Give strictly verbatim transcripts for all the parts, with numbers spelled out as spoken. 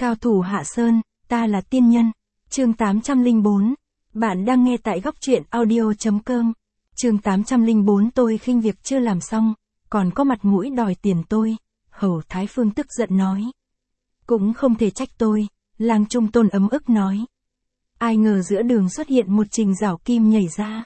Cao thủ Hạ Sơn, ta là tiên nhân. Chương tám trăm lẻ bốn. Bạn đang nghe tại góc truyện audio chấm com. Chương tám trăm lẻ bốn. Tôi khinh việc chưa làm xong, còn có mặt mũi đòi tiền tôi. Hầu Thái Phương tức giận nói. Cũng không thể trách tôi, Lang Trung Tôn ấm ức nói. Ai ngờ giữa đường xuất hiện một Trình Giảo Kim nhảy ra.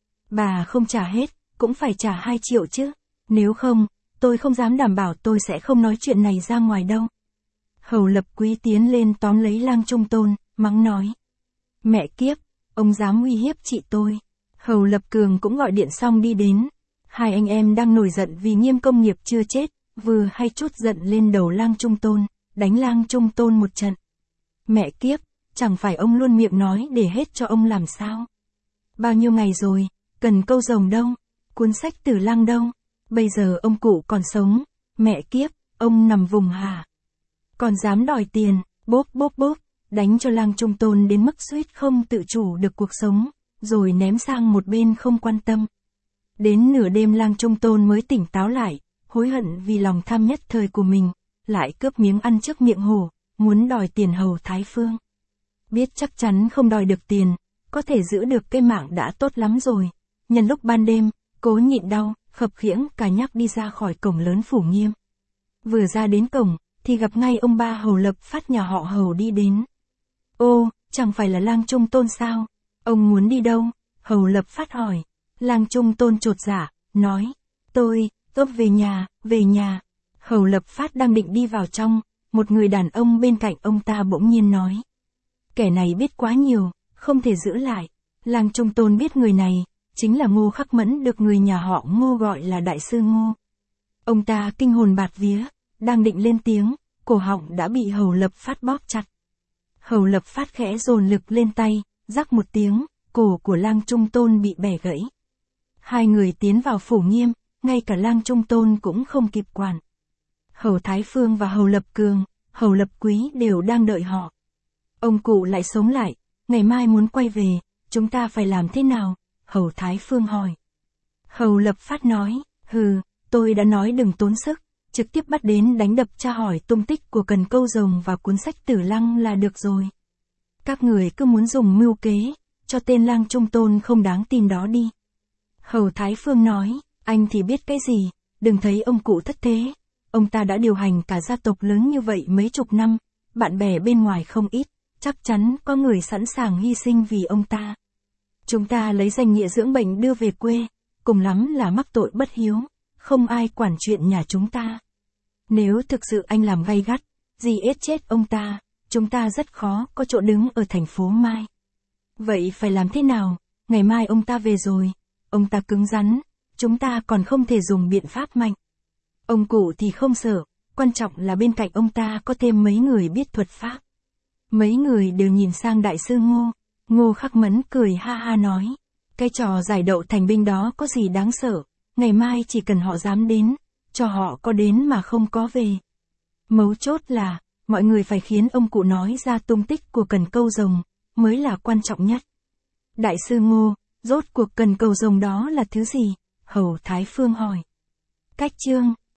Bà không trả hết, cũng phải trả hai triệu chứ. Nếu không, tôi không dám đảm bảo tôi sẽ không nói chuyện này ra ngoài đâu. Hầu Lập Quý tiến lên tóm lấy Lang Trung Tôn, mắng nói. Mẹ kiếp, ông dám uy hiếp chị tôi. Hầu Lập Cường cũng gọi điện xong đi đến. Hai anh em đang nổi giận vì Nghiêm Công Nghiệp chưa chết, vừa hay chút giận lên đầu Lang Trung Tôn, đánh Lang Trung Tôn một trận. Mẹ kiếp, chẳng phải ông luôn miệng nói để hết cho ông làm sao? Bao nhiêu ngày rồi, cần câu rồng đâu, cuốn sách Tử Lăng đâu, bây giờ ông cụ còn sống, mẹ kiếp, ông nằm vùng hả? Còn dám đòi tiền, bốp bốp bốp, đánh cho Lang Trung Tôn đến mức suýt không tự chủ được cuộc sống, rồi ném sang một bên không quan tâm. Đến nửa đêm Lang Trung Tôn mới tỉnh táo lại, hối hận vì lòng tham nhất thời của mình, lại cướp miếng ăn trước miệng hổ, muốn đòi tiền Hầu Thái Phương. Biết chắc chắn không đòi được tiền, có thể giữ được cái mạng đã tốt lắm rồi. Nhân lúc ban đêm, cố nhịn đau, khập khiễng cả nhắc đi ra khỏi cổng lớn Phủ Nghiêm. Vừa ra đến cổng, thì gặp ngay ông ba Hầu Lập Phát nhà họ Hầu đi đến. Ô, chẳng phải là Lang Trung Tôn sao? Ông muốn đi đâu? Hầu Lập Phát hỏi. Lang Trung Tôn chột dạ, nói. Tôi, tôi về nhà, về nhà. Hầu Lập Phát đang định đi vào trong, một người đàn ông bên cạnh ông ta bỗng nhiên nói. Kẻ này biết quá nhiều, không thể giữ lại. Lang Trung Tôn biết người này, chính là Ngô Khắc Mẫn được người nhà họ Ngô gọi là Đại sư Ngô. Ông ta kinh hồn bạt vía, đang định lên tiếng, cổ họng đã bị Hầu Lập Phát bóp chặt. Hầu Lập Phát khẽ dồn lực lên tay, rắc một tiếng, cổ của Lang Trung Tôn bị bẻ gãy. Hai người tiến vào Phủ Nghiêm, ngay cả Lang Trung Tôn cũng không kịp quản. Hầu Thái Phương và Hầu Lập Cường, Hầu Lập Quý đều đang đợi họ. Ông cụ lại sống lại, ngày mai muốn quay về, chúng ta phải làm thế nào? Hầu Thái Phương hỏi. Hầu Lập Phát nói, hừ, tôi đã nói đừng tốn sức, trực tiếp bắt đến đánh đập tra hỏi tung tích của Cần Câu Rồng và cuốn sách Tử Lăng là được rồi. Các người cứ muốn dùng mưu kế, cho tên Lang Trung Tôn không đáng tin đó đi. Hầu Thái Phương nói, anh thì biết cái gì, đừng thấy ông cụ thất thế. Ông ta đã điều hành cả gia tộc lớn như vậy mấy chục năm, bạn bè bên ngoài không ít, chắc chắn có người sẵn sàng hy sinh vì ông ta. Chúng ta lấy danh nghĩa dưỡng bệnh đưa về quê, cùng lắm là mắc tội bất hiếu, không ai quản chuyện nhà chúng ta. Nếu thực sự anh làm gay gắt, gì ết chết ông ta, chúng ta rất khó có chỗ đứng ở thành phố Mai. Vậy phải làm thế nào? Ngày mai ông ta về rồi, ông ta cứng rắn, chúng ta còn không thể dùng biện pháp mạnh. Ông cụ thì không sợ, quan trọng là bên cạnh ông ta có thêm mấy người biết thuật pháp. Mấy người đều nhìn sang Đại sư Ngô, Ngô Khắc Mẫn cười ha ha nói. Cái trò giải đậu thành binh đó có gì đáng sợ, ngày mai chỉ cần họ dám đến, cho họ có đến mà không có về. Mấu chốt là, mọi người phải khiến ông cụ nói ra tung tích của Cần Câu Rồng, mới là quan trọng nhất. Đại sư Ngô, rốt cuộc Cần Câu Rồng đó là thứ gì? Hầu Thái Phương hỏi. Cách chương.